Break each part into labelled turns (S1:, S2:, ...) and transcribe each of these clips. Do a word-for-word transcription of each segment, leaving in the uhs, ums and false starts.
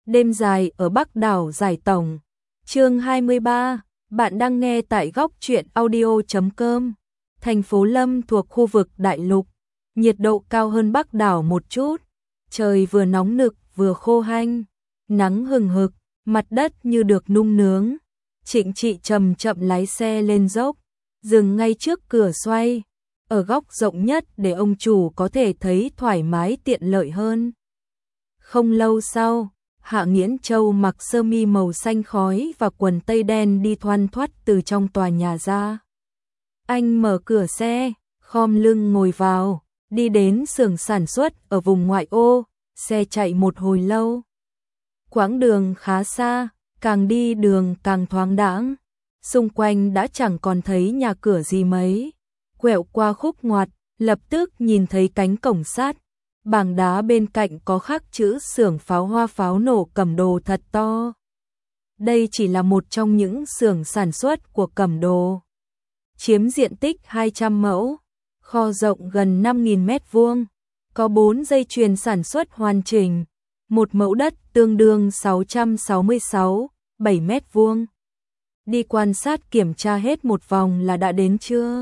S1: Đêm dài ở Bắc đảo Giải Tổng. Chương hai mươi ba, bạn đang nghe tại góc truyện audio chấm com. Thành phố Lâm thuộc khu vực Đại Lục, nhiệt độ cao hơn Bắc đảo một chút. Trời vừa nóng nực vừa khô hanh, nắng hừng hực, mặt đất như được nung nướng. Trịnh Trị chậm chậm lái xe lên dốc, dừng ngay trước cửa xoay, ở góc rộng nhất để ông chủ có thể thấy thoải mái tiện lợi hơn. Không lâu sau, Hạ Nghiễn Châu mặc sơ mi màu xanh khói và quần tây đen đi thoăn thoắt từ trong tòa nhà ra. Anh mở cửa xe, khom lưng ngồi vào, đi đến xưởng sản xuất ở vùng ngoại ô, xe chạy một hồi lâu. Quãng đường khá xa, càng đi đường càng thoáng đãng, xung quanh đã chẳng còn thấy nhà cửa gì mấy. Quẹo qua khúc ngoặt, lập tức nhìn thấy cánh cổng sắt. Bảng đá bên cạnh có khắc chữ xưởng pháo hoa pháo nổ Cẩm Đồ thật to. Đây chỉ là một trong những xưởng sản xuất của Cẩm Đồ. Chiếm diện tích hai trăm mẫu, kho rộng gần năm nghìn mét vuông, có bốn dây chuyền sản xuất hoàn chỉnh, một mẫu đất tương đương sáu trăm sáu mươi sáu phẩy bảy mét vuông. Đi quan sát kiểm tra hết một vòng là đã đến trưa.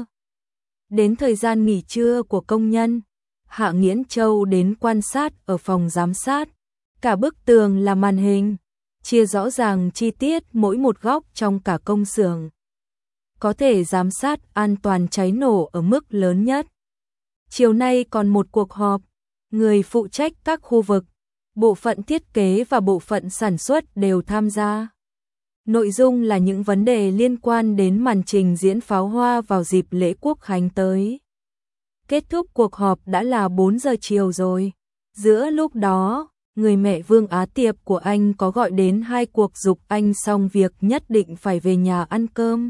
S1: Đến thời gian nghỉ trưa của công nhân, Hạ Nghiễn Châu đến quan sát ở phòng giám sát. Cả bức tường là màn hình, chia rõ ràng chi tiết mỗi một góc trong cả công xưởng. Có thể giám sát an toàn cháy nổ ở mức lớn nhất. Chiều nay còn một cuộc họp, người phụ trách các khu vực, bộ phận thiết kế và bộ phận sản xuất đều tham gia. Nội dung là những vấn đề liên quan đến màn trình diễn pháo hoa vào dịp lễ Quốc khánh tới. Kết thúc cuộc họp đã là bốn giờ chiều rồi. Giữa lúc đó, người mẹ Vương Á Tiệp của anh có gọi đến hai cuộc giục anh xong việc nhất định phải về nhà ăn cơm.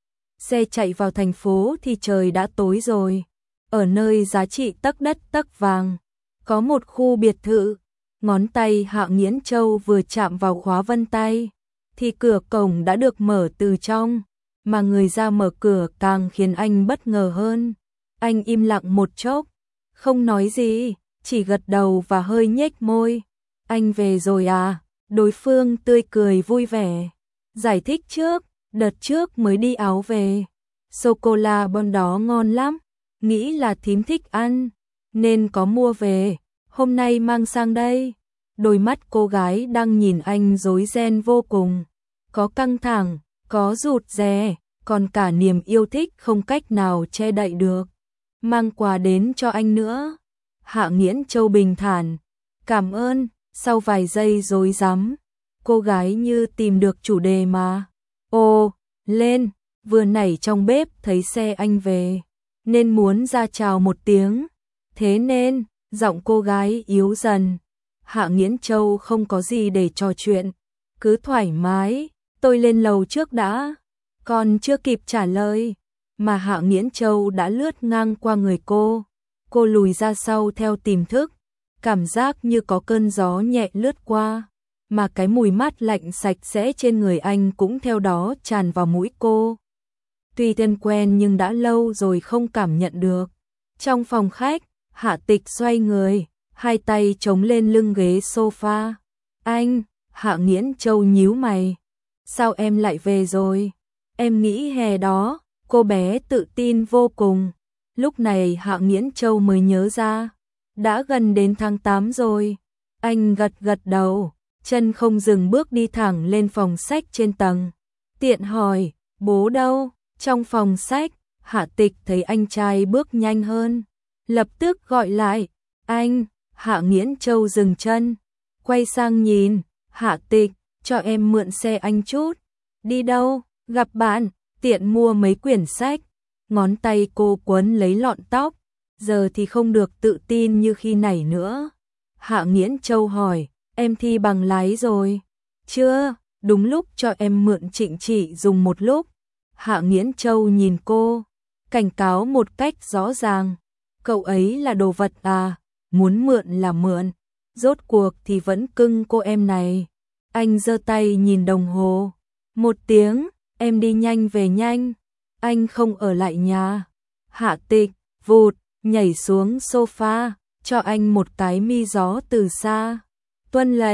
S1: Xe chạy vào thành phố thì trời đã tối rồi. Ở nơi giá trị tấc đất tấc vàng, có một khu biệt thự. Ngón tay Hạ Nghiễn Châu vừa chạm vào khóa vân tay, thì cửa cổng đã được mở từ trong, mà người ra mở cửa càng khiến anh bất ngờ hơn. Anh im lặng một chốc, không nói gì, chỉ gật đầu và hơi nhếch môi. Anh về rồi à? Đối phương tươi cười vui vẻ. Giải thích trước, đợt trước mới đi áo về. Sô-cô-la bon đó ngon lắm, nghĩ là thím thích ăn, nên có mua về, hôm nay mang sang đây. Đôi mắt cô gái đang nhìn anh rối ren vô cùng, có căng thẳng, có rụt rè, còn cả niềm yêu thích không cách nào che đậy được. Mang quà đến cho anh nữa. Hạ Nghiễn Châu bình thản, cảm ơn. Sau vài giây rối rắm, cô gái như tìm được chủ đề mà. Ô, lên, vừa nãy trong bếp thấy xe anh về, nên muốn ra chào một tiếng. Thế nên, giọng cô gái yếu dần. Hạ Nghiễn Châu không có gì để trò chuyện, cứ thoải mái, tôi lên lầu trước đã. Còn chưa kịp trả lời, mà Hạ Nghiễn Châu đã lướt ngang qua người cô. Cô lùi ra sau theo tiềm thức, cảm giác như có cơn gió nhẹ lướt qua, mà cái mùi mát lạnh sạch sẽ trên người anh cũng theo đó tràn vào mũi cô. Tuy thân quen nhưng đã lâu rồi không cảm nhận được. Trong phòng khách, Hạ Tịch xoay người, hai tay chống lên lưng ghế sofa. Anh, Hạ Nghiễn Châu nhíu mày. Sao em lại về rồi? Em nghĩ hè đó, cô bé tự tin vô cùng. Lúc này Hạ Nghiễn Châu mới nhớ ra, đã gần đến tháng tám rồi. Anh gật gật đầu, chân không dừng bước đi thẳng lên phòng sách trên tầng. Tiện hỏi, bố đâu? Trong phòng sách, Hạ Tịch thấy anh trai bước nhanh hơn, lập tức gọi lại, anh. Hạ Nghiễn Châu dừng chân, quay sang nhìn, Hạ Tịch, cho em mượn xe anh chút. Đi đâu? Gặp bạn, tiện mua mấy quyển sách. Ngón tay cô quấn lấy lọn tóc, giờ thì không được tự tin như khi nãy nữa. Hạ Nghiễn Châu hỏi, em thi bằng lái rồi? Chưa, đúng lúc cho em mượn Trịnh Trị dùng một lúc. Hạ Nghiễn Châu nhìn cô, cảnh cáo một cách rõ ràng. Cậu ấy là đồ vật à, muốn mượn là mượn, rốt cuộc thì vẫn cưng cô em này. Anh giơ tay nhìn đồng hồ, một tiếng, em đi nhanh về nhanh. Anh không ở lại nhà. Hạ Tịch vụt nhảy xuống sofa, cho anh một cái mi gió từ xa. Tuân lệnh.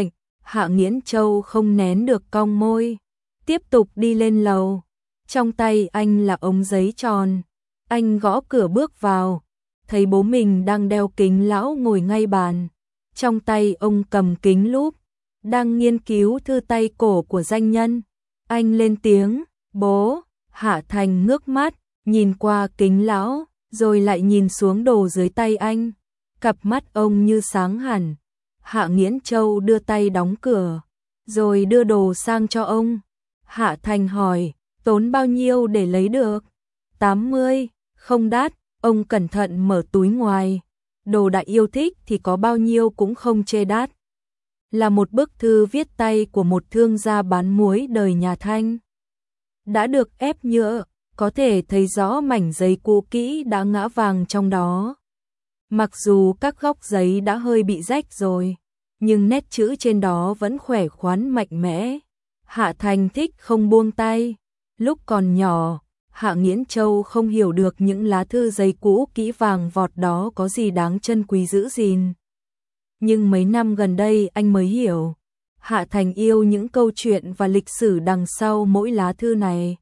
S1: Hạ Nghiễn Châu không nén được cong môi, tiếp tục đi lên lầu. Trong tay anh là ống giấy tròn. Anh gõ cửa bước vào, thấy bố mình đang đeo kính lão ngồi ngay bàn. Trong tay ông cầm kính lúp, đang nghiên cứu thư tay cổ của danh nhân. Anh lên tiếng, bố. Hạ Thành ngước mắt, nhìn qua kính lão, rồi lại nhìn xuống đồ dưới tay anh. Cặp mắt ông như sáng hẳn. Hạ Nghiễn Châu đưa tay đóng cửa, rồi đưa đồ sang cho ông. Hạ Thành hỏi, tốn bao nhiêu để lấy được? tám mươi, không đắt. Ông cẩn thận mở túi ngoài. Đồ đại yêu thích thì có bao nhiêu cũng không chê đắt. Là một bức thư viết tay của một thương gia bán muối đời nhà Thanh. Đã được ép nhựa, có thể thấy rõ mảnh giấy cũ kỹ đã ngã vàng trong đó. Mặc dù các góc giấy đã hơi bị rách rồi, nhưng nét chữ trên đó vẫn khỏe khoắn mạnh mẽ. Hạ Thành thích không buông tay. Lúc còn nhỏ, Hạ Nghiễn Châu không hiểu được những lá thư giấy cũ kỹ vàng vọt đó có gì đáng trân quý giữ gìn. Nhưng mấy năm gần đây anh mới hiểu, Hạ Thành yêu những câu chuyện và lịch sử đằng sau mỗi lá thư này.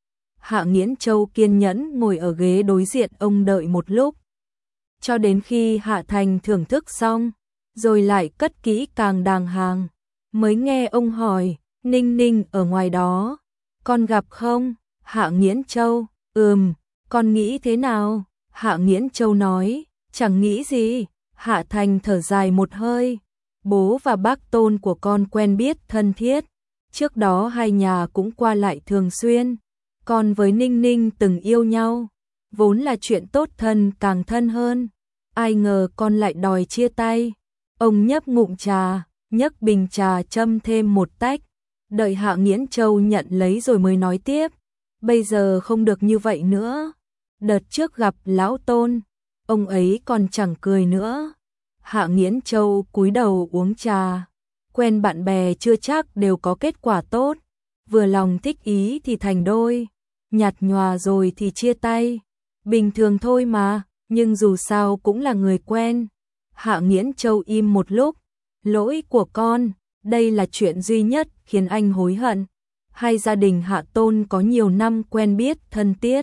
S1: Hạ Nghiễn Châu kiên nhẫn ngồi ở ghế đối diện ông đợi một lúc, cho đến khi Hạ Thành thưởng thức xong, rồi lại cất kỹ càng đàng hoàng, mới nghe ông hỏi, Ninh Ninh ở ngoài đó, con gặp không? Hạ Nghiễn Châu, ừm, con nghĩ thế nào? Hạ Nghiễn Châu nói, chẳng nghĩ gì. Hạ Thành thở dài một hơi, bố và bác Tôn của con quen biết thân thiết, trước đó hai nhà cũng qua lại thường xuyên, con với Ninh Ninh từng yêu nhau, vốn là chuyện tốt thân càng thân hơn, ai ngờ con lại đòi chia tay. Ông nhấp ngụm trà, nhấc bình trà châm thêm một tách, đợi Hạ Nghiễn Châu nhận lấy rồi mới nói tiếp, bây giờ không được như vậy nữa. Đợt trước gặp lão Tôn, ông ấy còn chẳng cười nữa. Hạ Nghiễn Châu cúi đầu uống trà, quen bạn bè chưa chắc đều có kết quả tốt, vừa lòng thích ý thì thành đôi, nhạt nhòa rồi thì chia tay, bình thường thôi mà, nhưng dù sao cũng là người quen. Hạ Nghiễn Châu im một lúc, lỗi của con, đây là chuyện duy nhất khiến anh hối hận. Hai gia đình Hạ Tôn có nhiều năm quen biết thân thiết.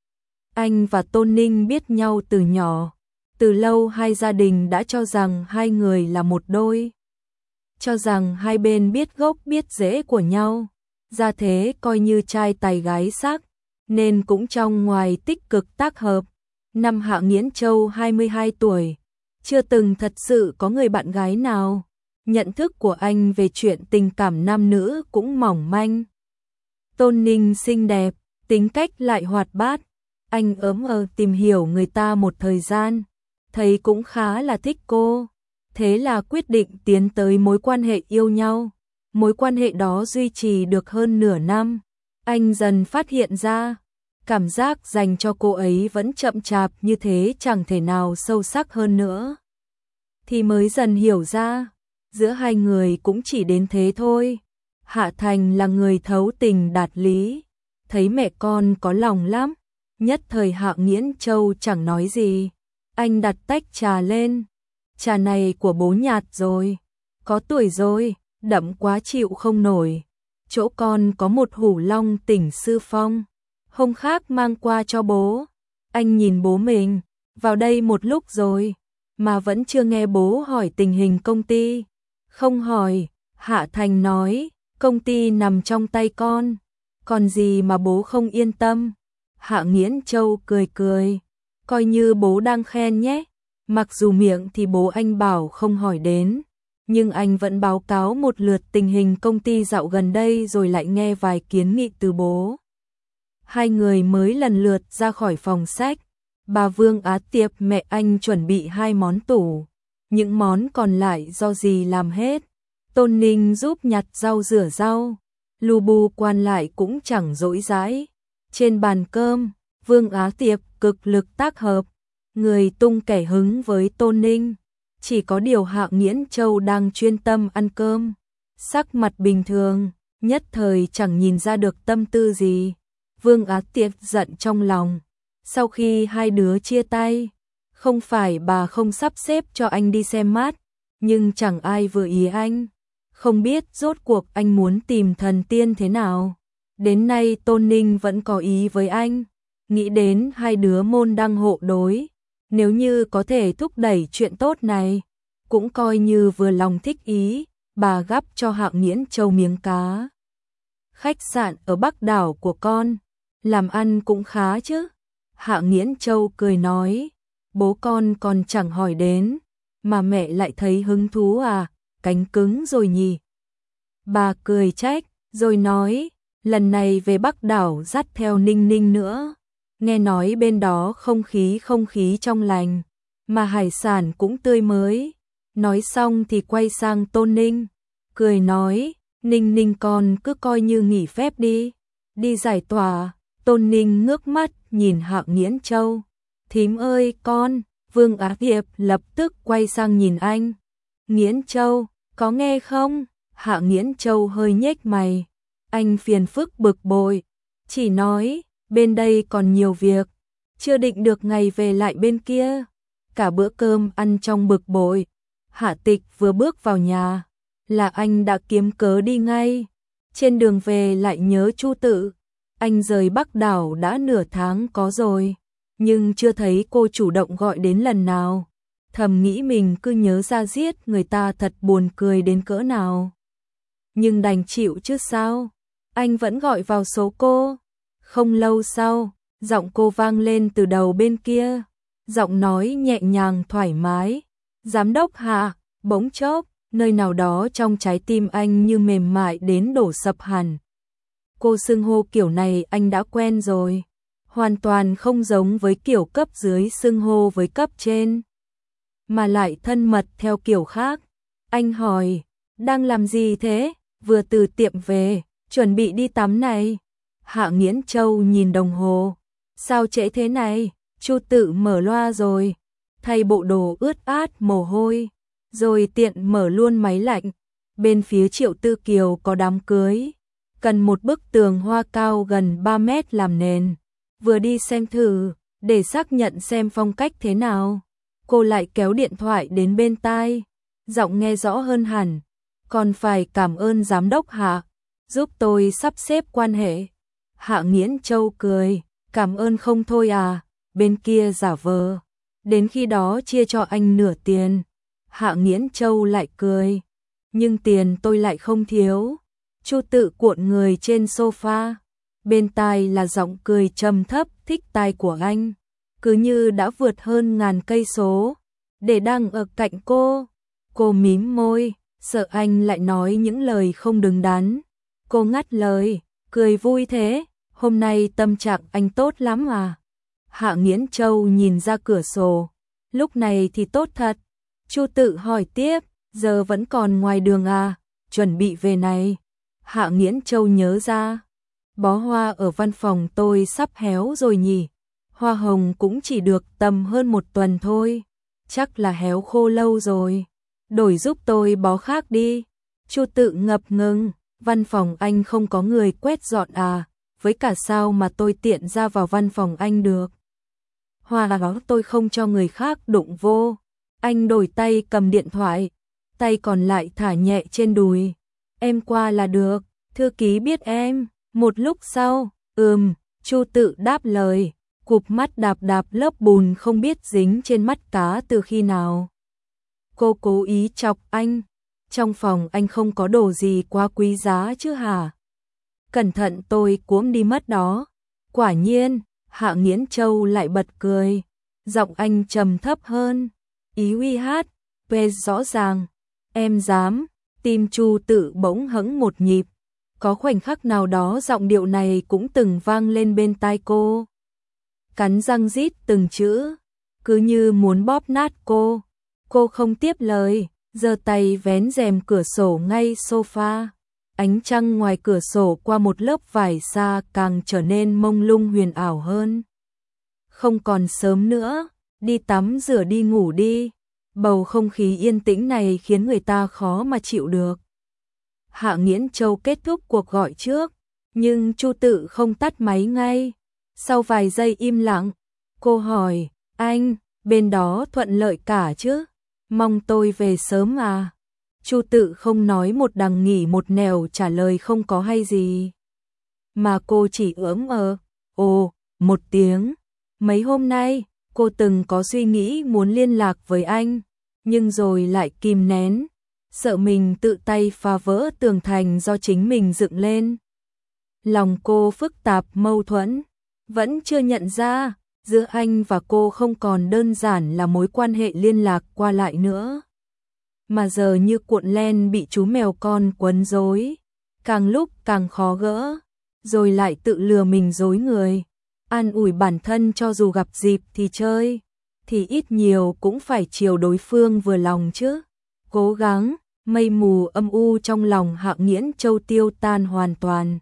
S1: Anh và Tôn Ninh biết nhau từ nhỏ, từ lâu hai gia đình đã cho rằng hai người là một đôi. Cho rằng hai bên biết gốc biết rễ của nhau, ra thế coi như trai tài gái sắc, nên cũng trong ngoài tích cực tác hợp. Năm Hạ Nghiễn Châu hai mươi hai tuổi, chưa từng thật sự có người bạn gái nào. Nhận thức của anh về chuyện tình cảm nam nữ cũng mỏng manh. Tôn Ninh xinh đẹp, tính cách lại hoạt bát. Anh ớm ờ tìm hiểu người ta một thời gian, thấy cũng khá là thích cô. Thế là quyết định tiến tới mối quan hệ yêu nhau. Mối quan hệ đó duy trì được hơn nửa năm. Anh dần phát hiện ra, cảm giác dành cho cô ấy vẫn chậm chạp như thế, chẳng thể nào sâu sắc hơn nữa. Thì mới dần hiểu ra, giữa hai người cũng chỉ đến thế thôi. Hạ Thành là người thấu tình đạt lý, thấy mẹ con có lòng lắm. Nhất thời Hạ Nghiễn Châu chẳng nói gì. Anh đặt tách trà lên. Trà này của bố nhạt rồi, có tuổi rồi, đậm quá chịu không nổi. Chỗ con có một hủ long tỉnh sư phong, hôm khác mang qua cho bố. Anh nhìn bố mình, vào đây một lúc rồi, mà vẫn chưa nghe bố hỏi tình hình công ty. Không hỏi, Hạ Thành nói, công ty nằm trong tay con, còn gì mà bố không yên tâm. Hạ Nghiễn Châu cười cười, coi như bố đang khen nhé. Mặc dù miệng thì bố anh bảo không hỏi đến, nhưng anh vẫn báo cáo một lượt tình hình công ty dạo gần đây rồi lại nghe vài kiến nghị từ bố. Hai người mới lần lượt ra khỏi phòng sách. Bà Vương Á Tiệp mẹ anh chuẩn bị hai món tủ, những món còn lại do dì làm hết. Tôn Ninh giúp nhặt rau rửa rau, Lu Bu quan lại cũng chẳng dỗi dãi. Trên bàn cơm, Vương Á Tiệp cực lực tác hợp, người tung kẻ hứng với Tôn Ninh. Chỉ có điều Hạ Nghiễn Châu đang chuyên tâm ăn cơm, sắc mặt bình thường, nhất thời chẳng nhìn ra được tâm tư gì. Vương Á Tiệp giận trong lòng. Sau khi hai đứa chia tay, không phải bà không sắp xếp cho anh đi xem mát, nhưng chẳng ai vừa ý anh. Không biết rốt cuộc anh muốn tìm thần tiên thế nào. Đến nay Tôn Ninh vẫn có ý với anh. Nghĩ đến hai đứa môn đăng hộ đối. Nếu như có thể thúc đẩy chuyện tốt này, cũng coi như vừa lòng thích ý, bà gắp cho Hạng Nghiễn Châu miếng cá. Khách sạn ở Bắc đảo của con, làm ăn cũng khá chứ. Hạng Nghiễn Châu cười nói, bố con còn chẳng hỏi đến, mà mẹ lại thấy hứng thú à, cánh cứng rồi nhỉ. Bà cười trách, rồi nói, lần này về Bắc đảo dắt theo Ninh Ninh nữa. Nghe nói bên đó không khí không khí trong lành, mà hải sản cũng tươi mới. Nói xong thì quay sang Tôn Ninh, cười nói, Ninh Ninh con cứ coi như nghỉ phép đi, đi giải tỏa. Tôn Ninh ngước mắt nhìn Hạng Nghiễn Châu, thím ơi con. Vương Á Hiệp lập tức quay sang nhìn anh. Nghiễn Châu, có nghe không? Hạng Nghiễn Châu hơi nhếch mày, anh phiền phức bực bội, chỉ nói, bên đây còn nhiều việc, chưa định được ngày về lại bên kia. Cả bữa cơm ăn trong bực bội, Hạ Tịch vừa bước vào nhà, là anh đã kiếm cớ đi ngay. Trên đường về lại nhớ Chu Tự, anh rời Bắc đảo đã nửa tháng có rồi, nhưng chưa thấy cô chủ động gọi đến lần nào. Thầm nghĩ mình cứ nhớ ra giết người ta thật buồn cười đến cỡ nào. Nhưng đành chịu chứ sao, anh vẫn gọi vào số cô. Không lâu sau, giọng cô vang lên từ đầu bên kia, giọng nói nhẹ nhàng thoải mái. Giám đốc Hạ. Bỗng chốc, nơi nào đó trong trái tim anh như mềm mại đến đổ sập hẳn. Cô xưng hô kiểu này anh đã quen rồi, hoàn toàn không giống với kiểu cấp dưới xưng hô với cấp trên, mà lại thân mật theo kiểu khác. Anh hỏi, đang làm gì thế? Vừa từ tiệm về, chuẩn bị đi tắm này. Hạng Nghiễn Châu nhìn đồng hồ, sao trễ thế này? Chu Tự mở loa rồi, thay bộ đồ ướt át mồ hôi, rồi tiện mở luôn máy lạnh. Bên phía Triệu Tư Kiều có đám cưới, cần một bức tường hoa cao gần ba mét làm nền. Vừa đi xem thử, để xác nhận xem phong cách thế nào, cô lại kéo điện thoại đến bên tai, giọng nghe rõ hơn hẳn. Còn phải cảm ơn giám đốc Hạ, giúp tôi sắp xếp quan hệ. Hạng Nghiễn Châu cười, cảm ơn không thôi à, bên kia giả vờ, đến khi đó chia cho anh nửa tiền. Hạng Nghiễn Châu lại cười, nhưng tiền tôi lại không thiếu. Chu Tự cuộn người trên sofa, bên tai là giọng cười trầm thấp thích tai của anh, cứ như đã vượt hơn ngàn cây số, để đang ở cạnh cô. Cô mím môi, sợ anh lại nói những lời không đứng đắn. Cô ngắt lời, cười vui thế, hôm nay tâm trạng anh tốt lắm à? Hạng Nghiễn Châu nhìn ra cửa sổ, lúc này thì tốt thật. Chu Tự hỏi tiếp, giờ vẫn còn ngoài đường à, chuẩn bị về này. Hạng Nghiễn Châu nhớ ra, bó hoa ở văn phòng tôi sắp héo rồi nhỉ, hoa hồng cũng chỉ được tầm hơn một tuần thôi, chắc là héo khô lâu rồi, đổi giúp tôi bó khác đi. Chu Tự ngập ngừng, văn phòng anh không có người quét dọn à, với cả sao mà tôi tiện ra vào văn phòng anh được. Hoa đó tôi không cho người khác đụng vô. Anh đổi tay cầm điện thoại, tay còn lại thả nhẹ trên đùi. Em qua là được, thư ký biết em. Một lúc sau, ừm, Chu Tự đáp lời, cụp mắt đạp đạp lớp bùn không biết dính trên mắt cá từ khi nào. Cô cố ý chọc anh, trong phòng anh không có đồ gì quá quý giá chứ hả? Cẩn thận tôi cuỗm đi mất đó. Quả nhiên, Hạng Nghiễn Châu lại bật cười, giọng anh trầm thấp hơn. Ý uy hát, về rõ ràng, em dám. Tim Chu Tự bỗng hững một nhịp, có khoảnh khắc nào đó giọng điệu này cũng từng vang lên bên tai cô. Cắn răng rít từng chữ, cứ như muốn bóp nát cô. Cô không tiếp lời, giơ tay vén rèm cửa sổ ngay sofa. Ánh trăng ngoài cửa sổ qua một lớp vải xa càng trở nên mông lung huyền ảo hơn. Không còn sớm nữa, đi tắm rửa đi ngủ đi. Bầu không khí yên tĩnh này khiến người ta khó mà chịu được. Hạng Nghiễn Châu kết thúc cuộc gọi trước, nhưng Chu Tự không tắt máy ngay. Sau vài giây im lặng, cô hỏi, anh, bên đó thuận lợi cả chứ? Mong tôi về sớm à? Chu Tự không nói một đằng nghỉ một nẻo trả lời không có hay gì. Mà cô chỉ ưỡm ờ, ồ, một tiếng. Mấy hôm nay, cô từng có suy nghĩ muốn liên lạc với anh, nhưng rồi lại kìm nén, sợ mình tự tay phá vỡ tường thành do chính mình dựng lên. Lòng cô phức tạp mâu thuẫn, vẫn chưa nhận ra, giữa anh và cô không còn đơn giản là mối quan hệ liên lạc qua lại nữa. Mà giờ như cuộn len bị chú mèo con quấn rối, càng lúc càng khó gỡ, rồi lại tự lừa mình dối người. An ủi bản thân cho dù gặp dịp thì chơi, thì ít nhiều cũng phải chiều đối phương vừa lòng chứ. Cố gắng, mây mù âm u trong lòng Hạng Nghiễn Châu tiêu tan hoàn toàn.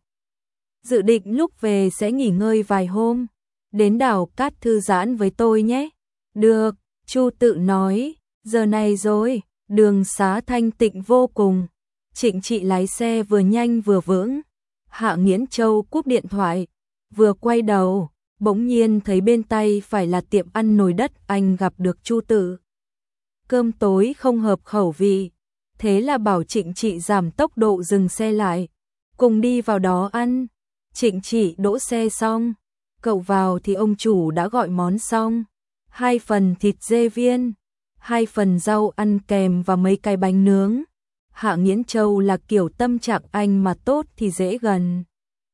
S1: Dự định lúc về sẽ nghỉ ngơi vài hôm, đến đảo Cát thư giãn với tôi nhé. Được, Chu Tự nói, giờ này rồi, đường xá thanh tịnh vô cùng. Trịnh Trị lái xe vừa nhanh vừa vững. Hạng Nghiễn Châu cúp điện thoại, vừa quay đầu, bỗng nhiên thấy bên tay phải là tiệm ăn nồi đất anh gặp được Chu Tự. Cơm tối không hợp khẩu vị, thế là bảo Trịnh Trị giảm tốc độ dừng xe lại, cùng đi vào đó ăn. Trịnh Trị đỗ xe xong, cậu vào thì ông chủ đã gọi món xong, hai phần thịt dê viên, hai phần rau ăn kèm và mấy cái bánh nướng. Hạng Nghiễn Châu là kiểu tâm trạng anh mà tốt thì dễ gần.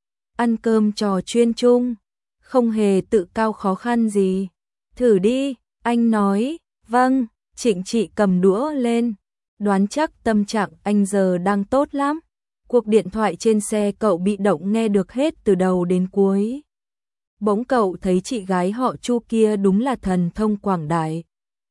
S1: Ăn cơm trò chuyên chung, không hề tự cao khó khăn gì. Thử đi, anh nói. Vâng, Trịnh Trị cầm đũa lên, đoán chắc tâm trạng anh giờ đang tốt lắm. Cuộc điện thoại trên xe cậu bị động nghe được hết từ đầu đến cuối. Bỗng cậu thấy chị gái họ Chu kia đúng là thần thông quảng đại.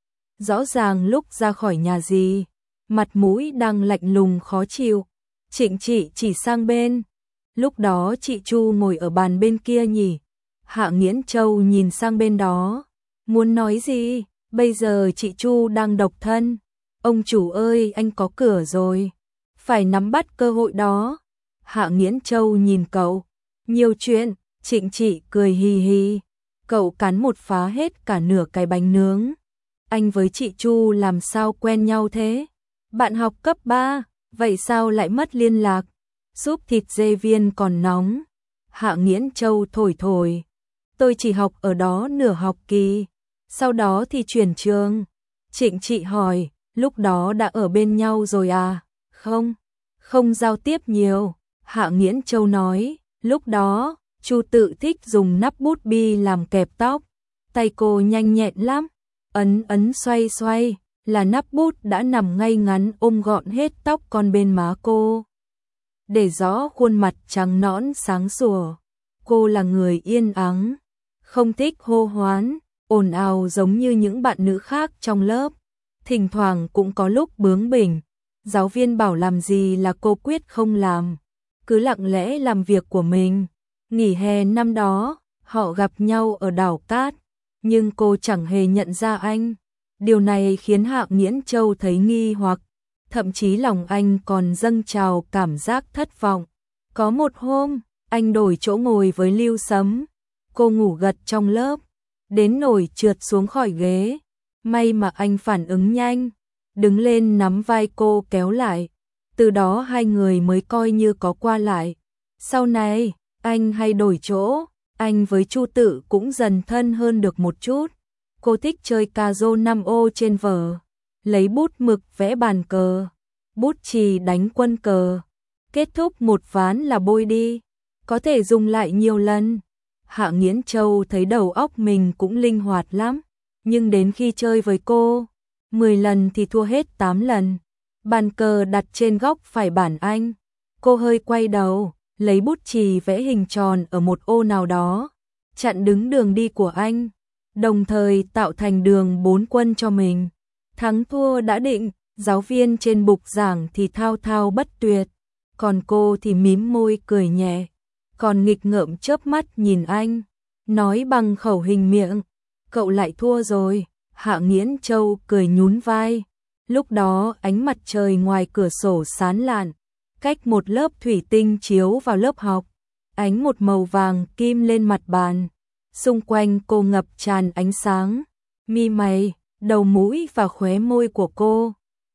S1: Rõ ràng lúc ra khỏi nhà gì, mặt mũi đang lạnh lùng khó chịu. Trịnh Trị chỉ sang bên. Lúc đó chị Chu ngồi ở bàn bên kia nhỉ? Hạng Nghiễn Châu nhìn sang bên đó. Muốn nói gì? Bây giờ chị Chu đang độc thân. Ông chủ ơi, anh có cửa rồi. Phải nắm bắt cơ hội đó. Hạng Nghiễn Châu nhìn cậu. Nhiều chuyện. Trịnh Trị cười hì hì. Cậu cắn một phá hết cả nửa cái bánh nướng. Anh với chị Chu làm sao quen nhau thế? Bạn học cấp ba, vậy sao lại mất liên lạc? Súp thịt dê viên còn nóng. Hạng Nghiễn Châu thổi thổi. Tôi chỉ học ở đó nửa học kỳ, sau đó thì chuyển trường. Trịnh Trị hỏi, lúc đó đã ở bên nhau rồi à? Không, không giao tiếp nhiều. Hạng Nghiễn Châu nói, lúc đó, Chu Tự thích dùng nắp bút bi làm kẹp tóc. Tay cô nhanh nhẹn lắm, ấn ấn xoay xoay, là nắp bút đã nằm ngay ngắn ôm gọn hết tóc con bên má cô. Để rõ khuôn mặt trắng nõn sáng sủa. Cô là người yên ắng, không thích hô hoán, ồn ào giống như những bạn nữ khác trong lớp. Thỉnh thoảng cũng có lúc bướng bỉnh, giáo viên bảo làm gì là cô quyết không làm, cứ lặng lẽ làm việc của mình. Nghỉ hè năm đó, họ gặp nhau ở đảo Cát, nhưng cô chẳng hề nhận ra anh. Điều này khiến Hạng Nghiễn Châu thấy nghi hoặc, thậm chí lòng anh còn dâng trào cảm giác thất vọng. Có một hôm, anh đổi chỗ ngồi với Lưu Sấm, cô ngủ gật trong lớp, đến nổi trượt xuống khỏi ghế. May mà anh phản ứng nhanh, đứng lên nắm vai cô kéo lại, từ đó hai người mới coi như có qua lại. Sau này, anh hay đổi chỗ, anh với Chu Tự cũng dần thân hơn được một chút. Cô thích chơi cà rô năm ô trên vở, lấy bút mực vẽ bàn cờ, bút chì đánh quân cờ, kết thúc một ván là bôi đi, có thể dùng lại nhiều lần. Hạng Nghiễn Châu thấy đầu óc mình cũng linh hoạt lắm, nhưng đến khi chơi với cô, mười lần thì thua hết tám lần. Bàn cờ đặt trên góc phải bàn anh, cô hơi quay đầu, lấy bút chì vẽ hình tròn ở một ô nào đó, chặn đứng đường đi của anh, đồng thời tạo thành đường bốn quân cho mình. Thắng thua đã định, giáo viên trên bục giảng thì thao thao bất tuyệt, còn cô thì mím môi cười nhẹ, còn nghịch ngợm chớp mắt nhìn anh, nói bằng khẩu hình miệng, cậu lại thua rồi. Hạng Nghiễn Châu cười nhún vai. Lúc đó ánh mặt trời ngoài cửa sổ sáng lạn, cách một lớp thủy tinh chiếu vào lớp học, ánh một màu vàng kim lên mặt bàn. Xung quanh cô ngập tràn ánh sáng, mi mày, đầu mũi và khóe môi của cô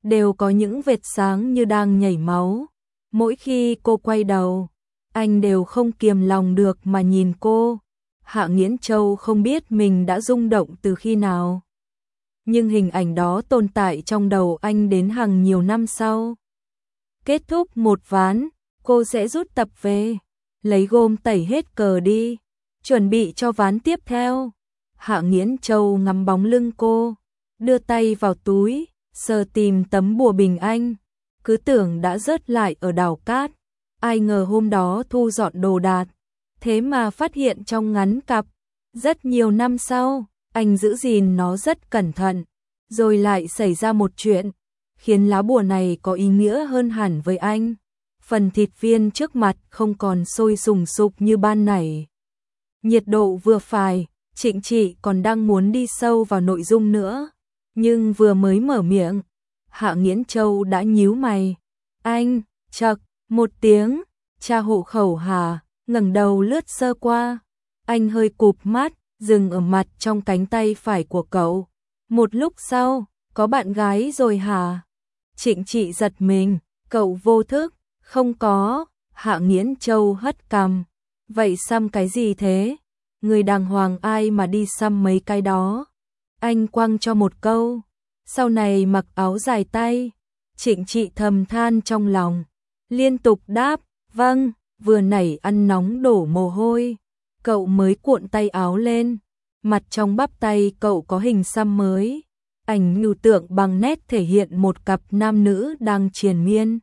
S1: đều có những vệt sáng như đang nhảy máu. Mỗi khi cô quay đầu, anh đều không kiềm lòng được mà nhìn cô. Hạ Nghiễn Châu không biết mình đã rung động từ khi nào. Nhưng hình ảnh đó tồn tại trong đầu anh đến hàng nhiều năm sau. Kết thúc một ván, cô sẽ rút tập về, lấy gôm tẩy hết cờ đi, chuẩn bị cho ván tiếp theo. Hạ Nghiễn Châu ngắm bóng lưng cô, đưa tay vào túi, sờ tìm tấm bùa bình anh, cứ tưởng đã rớt lại ở đảo cát. Ai ngờ hôm đó thu dọn đồ đạc, thế mà phát hiện trong ngắn cặp. Rất nhiều năm sau, anh giữ gìn nó rất cẩn thận, rồi lại xảy ra một chuyện, khiến lá bùa này có ý nghĩa hơn hẳn với anh. Phần thịt viên trước mặt không còn sôi sùng sục như ban nãy. Nhiệt độ vừa phải, Trịnh Trị còn đang muốn đi sâu vào nội dung nữa, nhưng vừa mới mở miệng, Hạ Nghiễn Châu đã nhíu mày. Anh, chậc, một tiếng, tra hộ khẩu hả? Ngẩng đầu lướt sơ qua, anh hơi cụp mắt, dừng ở mặt trong cánh tay phải của cậu. Một lúc sau, có bạn gái rồi hả? Trịnh Trị giật mình, cậu vô thức, không có. Hạ Nghiễn Châu hất cằm, vậy xăm cái gì thế? Người đàng hoàng ai mà đi xăm mấy cái đó? Anh quăng cho một câu, sau này mặc áo dài tay. Trịnh Trị thầm than trong lòng, liên tục đáp, vâng. Vừa nãy ăn nóng đổ mồ hôi, cậu mới cuộn tay áo lên, mặt trong bắp tay cậu có hình xăm mới. Ảnh nhu tượng bằng nét thể hiện một cặp nam nữ đang triền miên.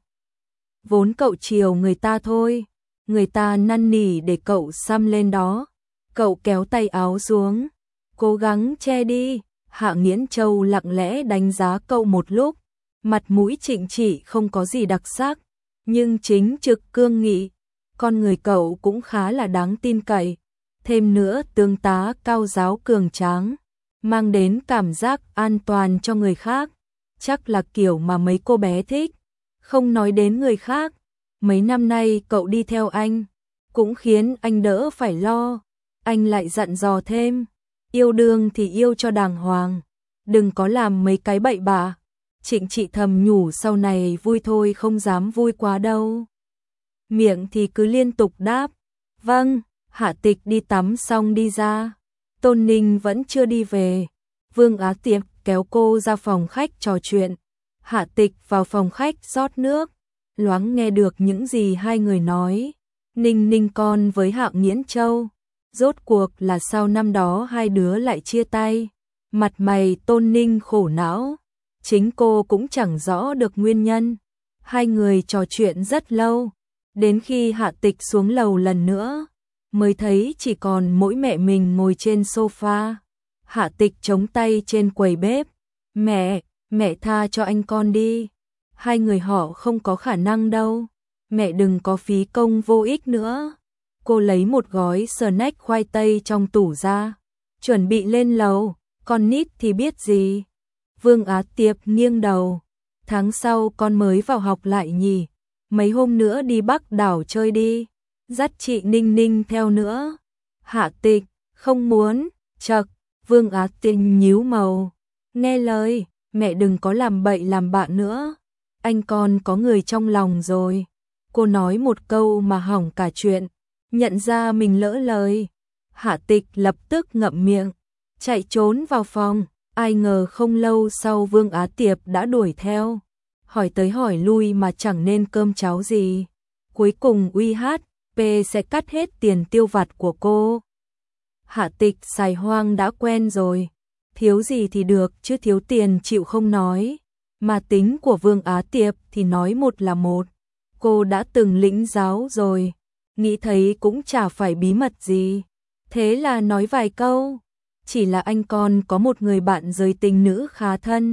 S1: Vốn cậu chiều người ta thôi, người ta năn nỉ để cậu xăm lên đó. Cậu kéo tay áo xuống, cố gắng che đi. Hạ Nghiễn Châu lặng lẽ đánh giá cậu một lúc, mặt mũi Trịnh Trị không có gì đặc sắc, nhưng chính trực cương nghị. Con người cậu cũng khá là đáng tin cậy, thêm nữa tướng tá cao giáo cường tráng, mang đến cảm giác an toàn cho người khác, chắc là kiểu mà mấy cô bé thích. Không nói đến người khác, mấy năm nay cậu đi theo anh, cũng khiến anh đỡ phải lo. Anh lại dặn dò thêm, yêu đương thì yêu cho đàng hoàng, đừng có làm mấy cái bậy bạ. Trịnh Trị thầm nhủ sau này vui thôi không dám vui quá đâu. Miệng thì cứ liên tục đáp, vâng. Hạ Tịch đi tắm xong đi ra, Tôn Ninh vẫn chưa đi về. Vương Á Tiệp kéo cô ra phòng khách trò chuyện. Hạ Tịch vào phòng khách rót nước, loáng nghe được những gì hai người nói. Ninh Ninh con với Hạ Nghiễn Châu, rốt cuộc là sao năm đó hai đứa lại chia tay? Mặt mày Tôn Ninh khổ não, chính cô cũng chẳng rõ được nguyên nhân. Hai người trò chuyện rất lâu, đến khi Hạ Tịch xuống lầu lần nữa, mới thấy chỉ còn mỗi mẹ mình ngồi trên sofa. Hạ Tịch chống tay trên quầy bếp, mẹ, mẹ tha cho anh con đi, hai người họ không có khả năng đâu, mẹ đừng có phí công vô ích nữa. Cô lấy một gói snack khoai tây trong tủ ra, chuẩn bị lên lầu. Con nít thì biết gì. Vương Á Tiệp nghiêng đầu, tháng sau con mới vào học lại nhỉ, mấy hôm nữa đi Bắc đảo chơi đi, dắt chị Ninh Ninh theo nữa. Hạ Tịch, không muốn. Chậc, Vương Á Tiệp nhíu màu, nghe lời, mẹ đừng có làm bậy làm bạ nữa, anh con có người trong lòng rồi. Cô nói một câu mà hỏng cả chuyện, nhận ra mình lỡ lời. Hạ Tịch lập tức ngậm miệng, chạy trốn vào phòng. Ai ngờ không lâu sau Vương Á Tiệp đã đuổi theo, hỏi tới hỏi lui mà chẳng nên cơm cháo gì. Cuối cùng u hát pê sẽ cắt hết tiền tiêu vặt của cô. Hạ Tịch xài hoang đã quen rồi, thiếu gì thì được chứ thiếu tiền chịu không nói. Mà tính của Vương Á Tiệp thì nói một là một, cô đã từng lĩnh giáo rồi, nghĩ thấy cũng chả phải bí mật gì. Thế là nói vài câu, chỉ là anh con có một người bạn giới tính nữ khá thân,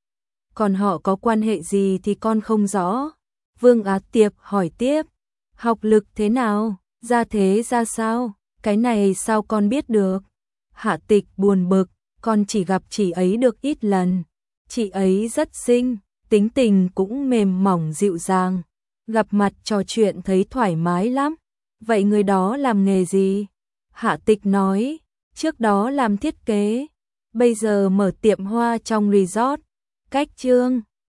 S1: còn họ có quan hệ gì thì con không rõ. Vương Á Tiệp hỏi tiếp, học lực thế nào, gia thế ra sao, cái này sao con biết được. Hạ Tịch buồn bực, con chỉ gặp chị ấy được ít lần, chị ấy rất xinh, tính tình cũng mềm mỏng dịu dàng, gặp mặt trò chuyện thấy thoải mái lắm. Vậy người đó làm nghề gì? Hạ Tịch nói, trước đó làm thiết kế, bây giờ mở tiệm hoa trong resort. Cách Trương